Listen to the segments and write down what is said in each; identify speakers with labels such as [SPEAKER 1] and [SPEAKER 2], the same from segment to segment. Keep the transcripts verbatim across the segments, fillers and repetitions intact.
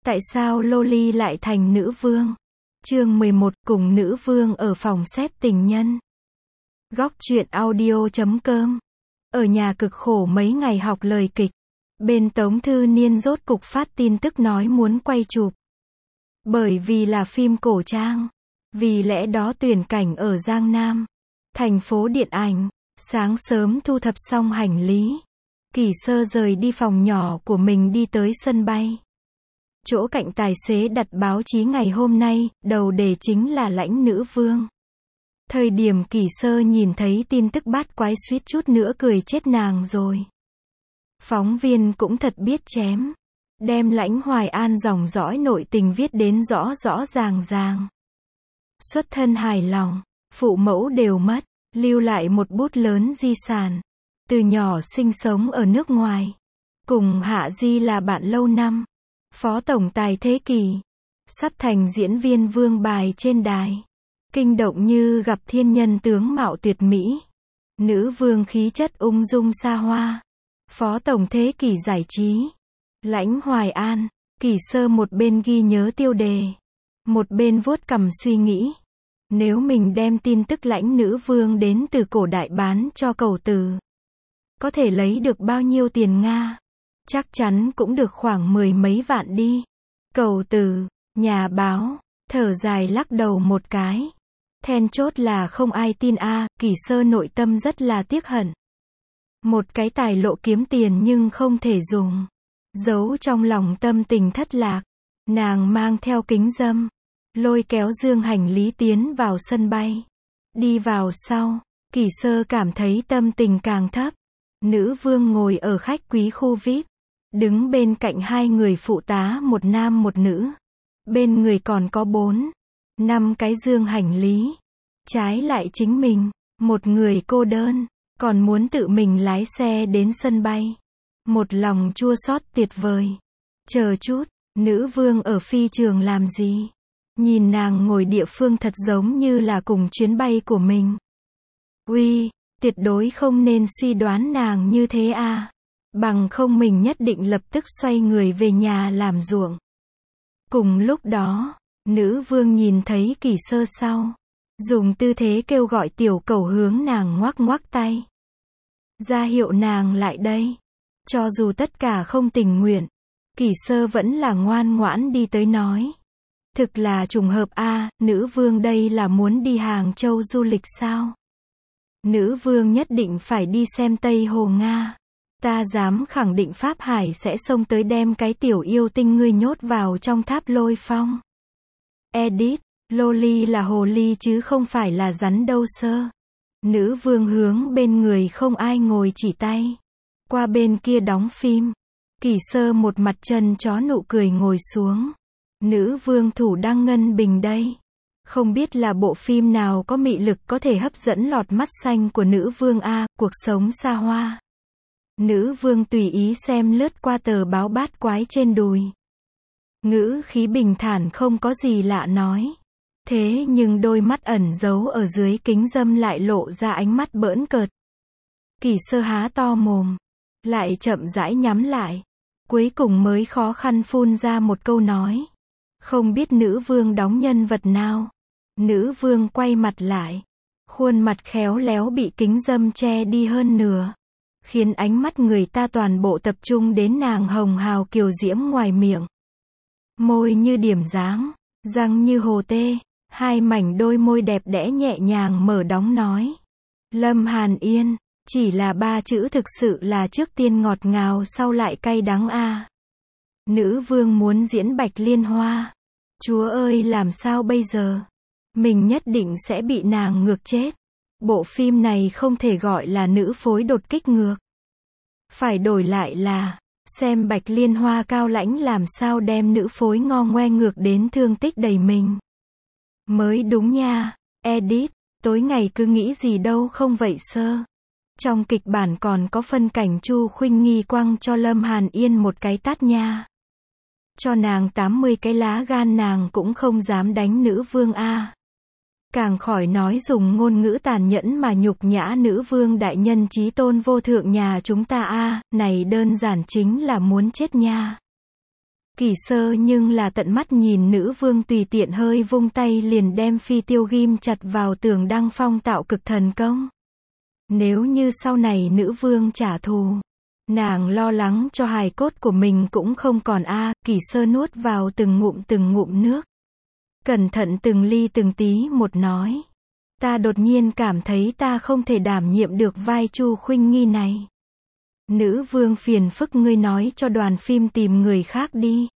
[SPEAKER 1] Tại sao Loli lại thành nữ vương? Chương mười một, cùng nữ vương ở phòng xếp tình nhân. Góc truyện audio chấm com. Ở nhà cực khổ mấy ngày học lời kịch. Bên Tống Thư Niên rốt cục phát tin tức nói muốn quay chụp. Bởi vì là phim cổ trang. Vì lẽ đó tuyển cảnh ở Giang Nam, thành phố điện ảnh. Sáng sớm thu thập xong hành lý, Kỳ Sơ rời đi phòng nhỏ của mình đi tới sân bay. Chỗ cạnh tài xế đặt báo chí ngày hôm nay, đầu đề chính là lãnh nữ vương. Thời điểm Kỳ Sơ nhìn thấy tin tức bát quái suýt chút nữa cười chết nàng rồi. Phóng viên cũng thật biết chém. Đem Lãnh Hoài An dòng dõi nội tình viết đến rõ rõ ràng ràng. Xuất thân hài lòng, phụ mẫu đều mất, lưu lại một bút lớn di sản. Từ nhỏ sinh sống ở nước ngoài. Cùng Hạ Di là bạn lâu năm. Phó tổng tài thế kỷ. Sắp thành diễn viên vương bài trên đài. Kinh động như gặp thiên nhân tướng mạo tuyệt mỹ. Nữ vương khí chất ung dung xa hoa. Phó tổng thế kỷ giải trí. Lãnh Hoài An. Kỳ Sơ một bên ghi nhớ tiêu đề, một bên vuốt cằm suy nghĩ. Nếu mình đem tin tức lãnh nữ vương đến từ cổ đại bán cho cầu từ, có thể lấy được bao nhiêu tiền Nga? Chắc chắn cũng được khoảng mười mấy vạn đi. Cầu từ, nhà báo, thở dài lắc đầu một cái. Then chốt là không ai tin a. Kỳ Sơ nội tâm rất là tiếc hận. Một cái tài lộ kiếm tiền nhưng không thể dùng. Giấu trong lòng tâm tình thất lạc. Nàng mang theo kính râm, lôi kéo dương hành lý tiến vào sân bay. Đi vào sau, Kỳ Sơ cảm thấy tâm tình càng thấp. Nữ vương ngồi ở khách quý khu vi ai pi. Đứng bên cạnh hai người phụ tá, một nam một nữ. Bên người còn có bốn, năm cái dương hành lý. Trái lại chính mình, một người cô đơn, còn muốn tự mình lái xe đến sân bay. Một lòng chua xót tuyệt vời. Chờ chút, nữ vương ở phi trường làm gì? Nhìn nàng ngồi địa phương thật giống như là cùng chuyến bay của mình. Uy, tuyệt đối không nên suy đoán nàng như thế à. Bằng không mình nhất định lập tức xoay người về nhà làm ruộng. Cùng lúc đó, nữ vương nhìn thấy Kỳ Sơ sau. Dùng tư thế kêu gọi tiểu cẩu hướng nàng ngoắc ngoắc tay. Ra hiệu nàng lại đây. Cho dù tất cả không tình nguyện, Kỳ Sơ vẫn là ngoan ngoãn đi tới nói. Thực là trùng hợp a, nữ vương đây là muốn đi Hàng Châu du lịch sao? Nữ vương nhất định phải đi xem Tây Hồ Nga. Ta dám khẳng định Pháp Hải sẽ xông tới đem cái tiểu yêu tinh ngươi nhốt vào trong tháp lôi phong. Edit, Loli là hồ ly chứ không phải là rắn đâu sơ. Nữ vương hướng bên người không ai ngồi chỉ tay. Qua bên kia đóng phim. Kỳ Sơ một mặt chân chó nụ cười ngồi xuống. Nữ vương thủ đang ngân bình đây. Không biết là bộ phim nào có mị lực có thể hấp dẫn lọt mắt xanh của nữ vương a, cuộc sống xa hoa. Nữ vương tùy ý xem lướt qua tờ báo bát quái trên đùi. Ngữ khí bình thản không có gì lạ nói. Thế nhưng đôi mắt ẩn giấu ở dưới kính râm lại lộ ra ánh mắt bỡn cợt. Kỳ Sơ há to mồm, lại chậm rãi nhắm lại. Cuối cùng mới khó khăn phun ra một câu nói. Không biết nữ vương đóng nhân vật nào. Nữ vương quay mặt lại. Khuôn mặt khéo léo bị kính râm che đi hơn nửa. Khiến ánh mắt người ta toàn bộ tập trung đến nàng hồng hào kiều diễm ngoài miệng. Môi như điểm dáng, răng như hồ tê. Hai mảnh đôi môi đẹp đẽ nhẹ nhàng mở đóng nói. Lâm Hàn Yên. Chỉ là ba chữ thực sự là trước tiên ngọt ngào sau lại cay đắng a. Nữ vương muốn diễn Bạch Liên Hoa. Chúa ơi làm sao bây giờ? Mình nhất định sẽ bị nàng ngược chết. Bộ phim này không thể gọi là nữ phối đột kích ngược. Phải đổi lại là, xem Bạch Liên Hoa cao lãnh làm sao đem nữ phối ngo ngoe ngược đến thương tích đầy mình. Mới đúng nha. Edit, tối ngày cứ nghĩ gì đâu không vậy sơ. Trong kịch bản còn có phân cảnh Chu Khuynh Nghi quăng cho Lâm Hàn Yên một cái tát nha. Cho nàng tám mươi cái lá gan nàng cũng không dám đánh nữ vương a. Càng khỏi nói dùng ngôn ngữ tàn nhẫn mà nhục nhã nữ vương đại nhân chí tôn vô thượng nhà chúng ta a, này đơn giản chính là muốn chết nha. Kỷ Sơ nhưng là tận mắt nhìn nữ vương tùy tiện hơi vung tay liền đem phi tiêu ghim chặt vào tường đăng phong tạo cực thần công. Nếu như sau này nữ vương trả thù, nàng lo lắng cho hài cốt của mình cũng không còn a. Kỷ Sơ nuốt vào từng ngụm từng ngụm nước. Cẩn thận từng ly từng tí một nói. Ta đột nhiên cảm thấy ta không thể đảm nhiệm được vai Chu Khuynh Nghi này. Nữ vương phiền phức ngươi nói cho đoàn phim tìm người khác đi.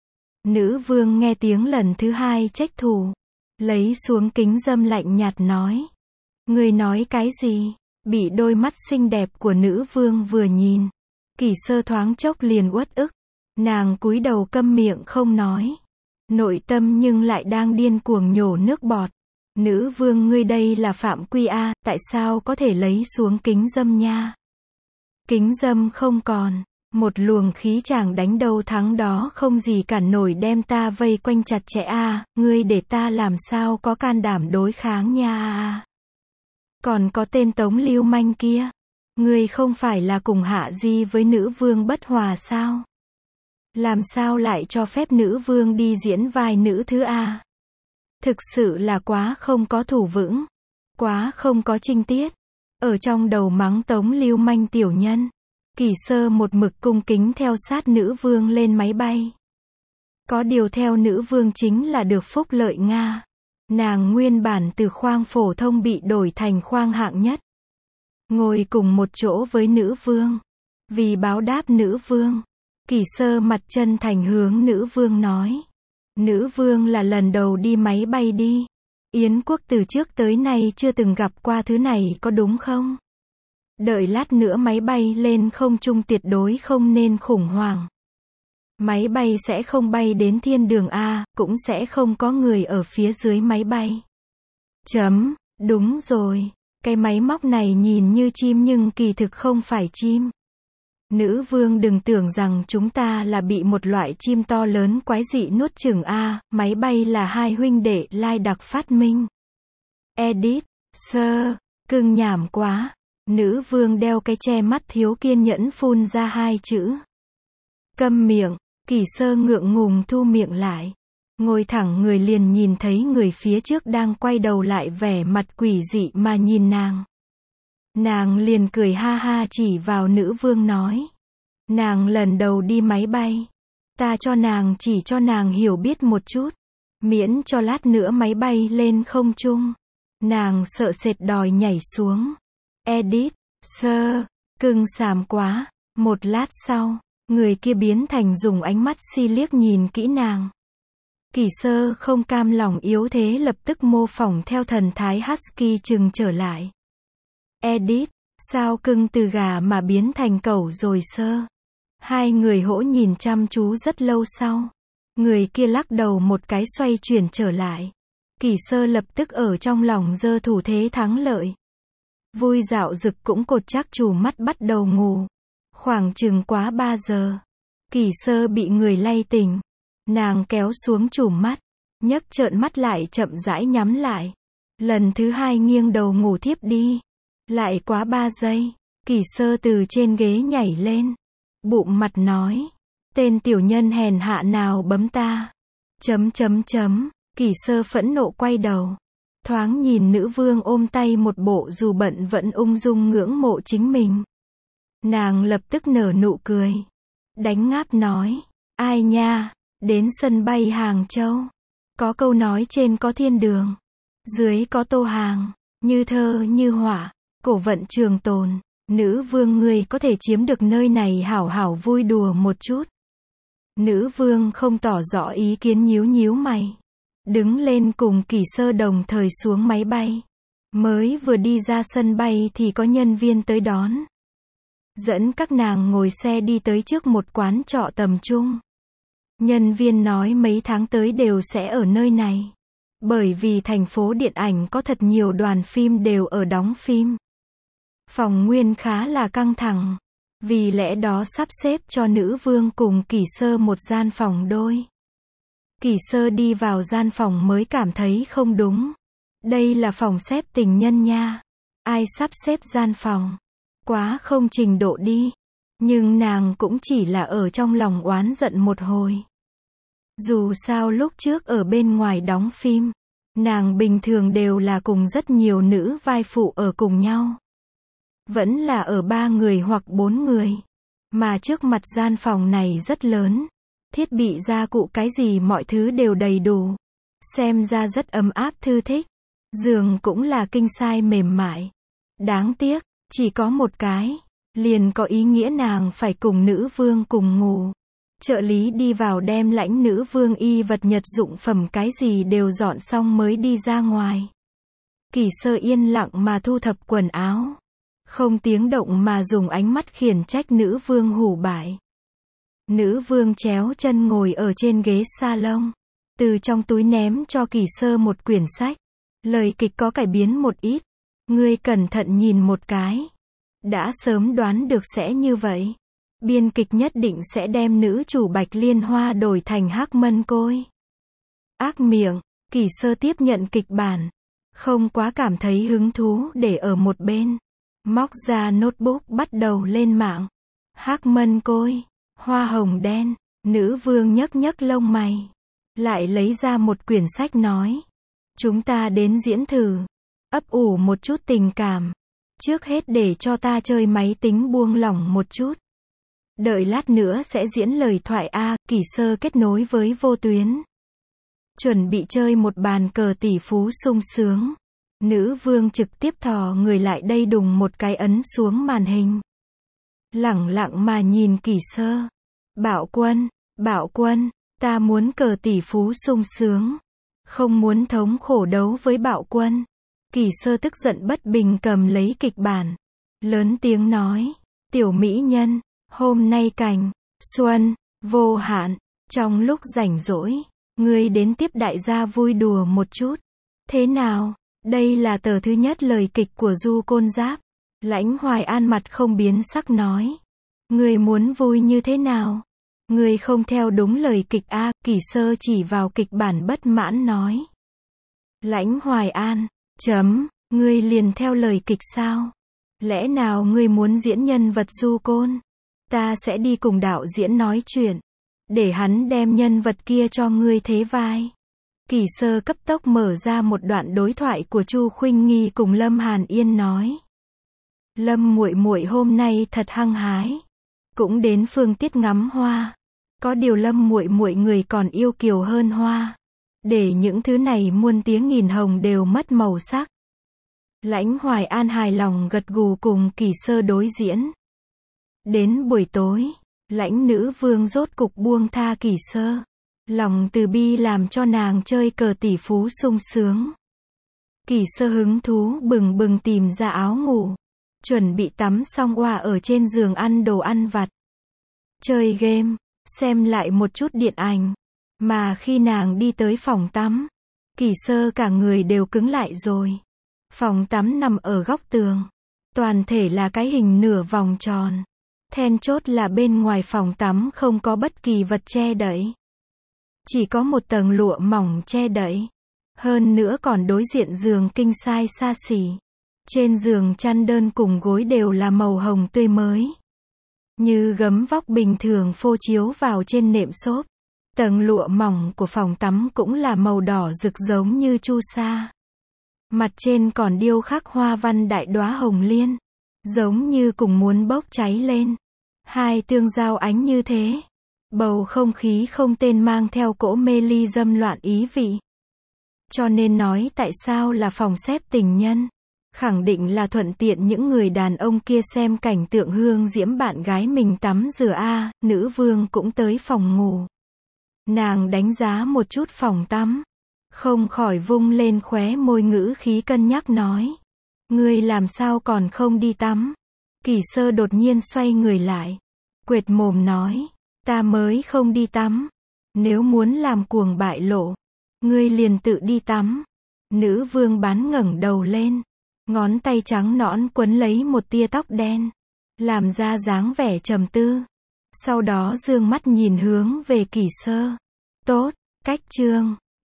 [SPEAKER 1] Nữ vương nghe tiếng lần thứ hai trách thù. Lấy xuống kính dâm lạnh nhạt nói. Ngươi nói cái gì? Bị đôi mắt xinh đẹp của nữ vương vừa nhìn. Kỷ Sơ thoáng chốc liền uất ức. Nàng cúi đầu câm miệng không nói. Nội tâm nhưng lại đang điên cuồng nhổ nước bọt. Nữ vương ngươi đây là phạm quy a, tại sao có thể lấy xuống kính dâm nha? Kính dâm không còn, một luồng khí chàng đánh đầu thắng đó không gì cản nổi đem ta vây quanh chặt chẽ a, ngươi để ta làm sao có can đảm đối kháng nha a. Còn có tên Tống lưu manh kia, ngươi không phải là cùng hạ di với nữ vương bất hòa sao? Làm sao lại cho phép nữ vương đi diễn vai nữ thứ a? Thực sự là quá không có thủ vững, quá không có trinh tiết. Ở trong đầu mắng Tống lưu manh tiểu nhân, Kỷ Sơ một mực cung kính theo sát nữ vương lên máy bay. Có điều theo nữ vương chính là được phúc lợi Nga. Nàng nguyên bản từ khoang phổ thông bị đổi thành khoang hạng nhất. Ngồi cùng một chỗ với nữ vương. Vì báo đáp nữ vương, Kỷ Sơ mặt chân thành hướng nữ vương nói. Nữ vương là lần đầu đi máy bay đi. Yến quốc từ trước tới nay chưa từng gặp qua thứ này có đúng không? Đợi lát nữa máy bay lên không trung tuyệt đối không nên khủng hoảng. Máy bay sẽ không bay đến thiên đường A, cũng sẽ không có người ở phía dưới máy bay. Chấm, đúng rồi, cái máy móc này nhìn như chim nhưng kỳ thực không phải chim. Nữ vương đừng tưởng rằng chúng ta là bị một loại chim to lớn quái dị nuốt chửng a, máy bay là hai huynh đệ lai đặc phát minh. Edit, sơ, cưng nhảm quá. Nữ vương đeo cái che mắt thiếu kiên nhẫn phun ra hai chữ. Câm miệng, Kỷ Sơ ngượng ngùng thu miệng lại. Ngồi thẳng người liền nhìn thấy người phía trước đang quay đầu lại vẻ mặt quỷ dị mà nhìn nàng. Nàng liền cười ha ha chỉ vào nữ vương nói. Nàng lần đầu đi máy bay. Ta cho nàng chỉ cho nàng hiểu biết một chút. Miễn cho lát nữa máy bay lên không trung. Nàng sợ sệt đòi nhảy xuống. Edit, sơ, cưng xàm quá. Một lát sau, người kia biến thành dùng ánh mắt si liếc nhìn kỹ nàng. Kỷ Sơ không cam lòng yếu thế lập tức mô phỏng theo thần thái husky chừng trở lại. Edit, sao cưng từ gà mà biến thành cẩu rồi sơ? Hai người hỗ nhìn chăm chú rất lâu sau. Người kia lắc đầu một cái xoay chuyển trở lại. Kỷ Sơ lập tức ở trong lòng giơ thủ thế thắng lợi. Vui dạo dực cũng cột chắc chù mắt bắt đầu ngủ. Khoảng chừng quá ba giờ. Kỷ Sơ bị người lay tỉnh. Nàng kéo xuống chùm mắt. Nhấc trợn mắt lại chậm rãi nhắm lại. Lần thứ hai nghiêng đầu ngủ thiếp đi. Lại quá ba giây. Kỷ Sơ từ trên ghế nhảy lên. Bụng mặt nói. Tên tiểu nhân hèn hạ nào bấm ta. Chấm chấm chấm. Kỷ Sơ phẫn nộ quay đầu. Thoáng nhìn nữ vương ôm tay một bộ dù bận vẫn ung dung ngưỡng mộ chính mình. Nàng lập tức nở nụ cười. Đánh ngáp nói. Ai nha, đến sân bay Hàng Châu. Có câu nói trên có thiên đường. Dưới có tô hàng. Như thơ như họa. Cổ vận trường tồn. Nữ vương ngươi có thể chiếm được nơi này hảo hảo vui đùa một chút. Nữ vương không tỏ rõ ý kiến nhíu nhíu mày. Đứng lên cùng Kỷ Sơ đồng thời xuống máy bay. Mới vừa đi ra sân bay thì có nhân viên tới đón. Dẫn các nàng ngồi xe đi tới trước một quán trọ tầm trung. Nhân viên nói mấy tháng tới đều sẽ ở nơi này. Bởi vì thành phố điện ảnh có thật nhiều đoàn phim đều ở đóng phim. Phòng nguyên khá là căng thẳng. Vì lẽ đó sắp xếp cho nữ vương cùng Kỷ Sơ một gian phòng đôi. Kỷ Sơ đi vào gian phòng mới cảm thấy không đúng. Đây là phòng xếp tình nhân nha. Ai sắp xếp gian phòng? Quá không trình độ đi. Nhưng nàng cũng chỉ là ở trong lòng oán giận một hồi. Dù sao lúc trước ở bên ngoài đóng phim, nàng bình thường đều là cùng rất nhiều nữ vai phụ ở cùng nhau. Vẫn là ở ba người hoặc bốn người. Mà trước mặt gian phòng này rất lớn. Thiết bị gia cụ cái gì mọi thứ đều đầy đủ. Xem ra rất ấm áp thư thích. Giường cũng là king size mềm mại. Đáng tiếc, chỉ có một cái. Liền có ý nghĩa nàng phải cùng nữ vương cùng ngủ. Trợ lý đi vào đem lãnh nữ vương y vật nhật dụng phẩm cái gì đều dọn xong mới đi ra ngoài. Kỷ Sơ yên lặng mà thu thập quần áo. Không tiếng động mà dùng ánh mắt khiển trách nữ vương hủ bại. Nữ vương chéo chân ngồi ở trên ghế salon. Từ trong túi ném cho Kỷ Sơ một quyển sách. Lời kịch có cải biến một ít. Ngươi cẩn thận nhìn một cái. Đã sớm đoán được sẽ như vậy. Biên kịch nhất định sẽ đem nữ chủ Bạch Liên Hoa đổi thành Hắc Mân Côi. Ác miệng, Kỷ Sơ tiếp nhận kịch bản. Không quá cảm thấy hứng thú để ở một bên. Móc ra notebook bắt đầu lên mạng. Hắc Mân Côi, hoa hồng đen, nữ vương nhấc nhấc lông mày. Lại lấy ra một quyển sách nói. Chúng ta đến diễn thử. Ấp ủ một chút tình cảm. Trước hết để cho ta chơi máy tính buông lỏng một chút. Đợi lát nữa sẽ diễn lời thoại A, Kỷ Sơ kết nối với vô tuyến. Chuẩn bị chơi một bàn cờ tỷ phú sung sướng. Nữ vương trực tiếp thò người lại đây đùng một cái ấn xuống màn hình. Lẳng lặng mà nhìn Kỷ Sơ. Bạo quân, bạo quân, ta muốn cờ tỷ phú sung sướng. Không muốn thống khổ đấu với bạo quân. Kỷ Sơ tức giận bất bình cầm lấy kịch bản. Lớn tiếng nói. Tiểu mỹ nhân. Hôm nay cảnh, xuân, vô hạn, trong lúc rảnh rỗi, ngươi đến tiếp đại gia vui đùa một chút. Thế nào? Đây là tờ thứ nhất lời kịch của Du Côn Giáp. Lãnh Hoài An mặt không biến sắc nói. Ngươi muốn vui như thế nào? Ngươi không theo đúng lời kịch A, Kỷ Sơ chỉ vào kịch bản bất mãn nói. Lãnh Hoài An, chấm, ngươi liền theo lời kịch sao? Lẽ nào ngươi muốn diễn nhân vật Du Côn? Ta sẽ đi cùng đạo diễn nói chuyện. Để hắn đem nhân vật kia cho ngươi thế vai. Kỷ Sơ cấp tốc mở ra một đoạn đối thoại của Chu Khuynh Nghi cùng Lâm Hàn Yên nói. Lâm muội muội hôm nay thật hăng hái. Cũng đến phương tiết ngắm hoa. Có điều Lâm muội muội người còn yêu kiều hơn hoa. Để những thứ này muôn tiếng nghìn hồng đều mất màu sắc. Lãnh Hoài An hài lòng gật gù cùng Kỷ Sơ đối diễn. Đến buổi tối, lãnh nữ vương rốt cục buông tha Kỷ Sơ. Lòng từ bi làm cho nàng chơi cờ tỷ phú sung sướng. Kỷ Sơ hứng thú bừng bừng tìm ra áo ngủ. Chuẩn bị tắm xong oa ở trên giường ăn đồ ăn vặt. Chơi game, xem lại một chút điện ảnh. Mà khi nàng đi tới phòng tắm, Kỷ Sơ cả người đều cứng lại rồi. Phòng tắm nằm ở góc tường. Toàn thể là cái hình nửa vòng tròn. Then chốt là bên ngoài phòng tắm không có bất kỳ vật che đậy. Chỉ có một tầng lụa mỏng che đậy. Hơn nữa còn đối diện giường king size xa xỉ. Trên giường chăn đơn cùng gối đều là màu hồng tươi mới. Như gấm vóc bình thường phô chiếu vào trên nệm xốp. Tầng lụa mỏng của phòng tắm cũng là màu đỏ rực giống như chu sa. Mặt trên còn điêu khắc hoa văn đại đóa hồng liên. Giống như cùng muốn bốc cháy lên. Hai tương giao ánh như thế. Bầu không khí không tên mang theo cỗ mê ly dâm loạn ý vị. Cho nên nói tại sao là phòng xếp tình nhân. Khẳng định là thuận tiện những người đàn ông kia xem cảnh tượng hương diễm bạn gái mình tắm rửa a. Nữ vương cũng tới phòng ngủ. Nàng đánh giá một chút phòng tắm. Không khỏi vung lên khóe môi ngữ khí cân nhắc nói. Ngươi làm sao còn không đi tắm? Kỷ Sơ đột nhiên xoay người lại. Quệt mồm nói. Ta mới không đi tắm. Nếu muốn làm cuồng bại lộ. Ngươi liền tự đi tắm. Nữ vương bán ngẩng đầu lên. Ngón tay trắng nõn quấn lấy một tia tóc đen. Làm ra dáng vẻ trầm tư. Sau đó dương mắt nhìn hướng về Kỷ Sơ. Tốt, cách chương.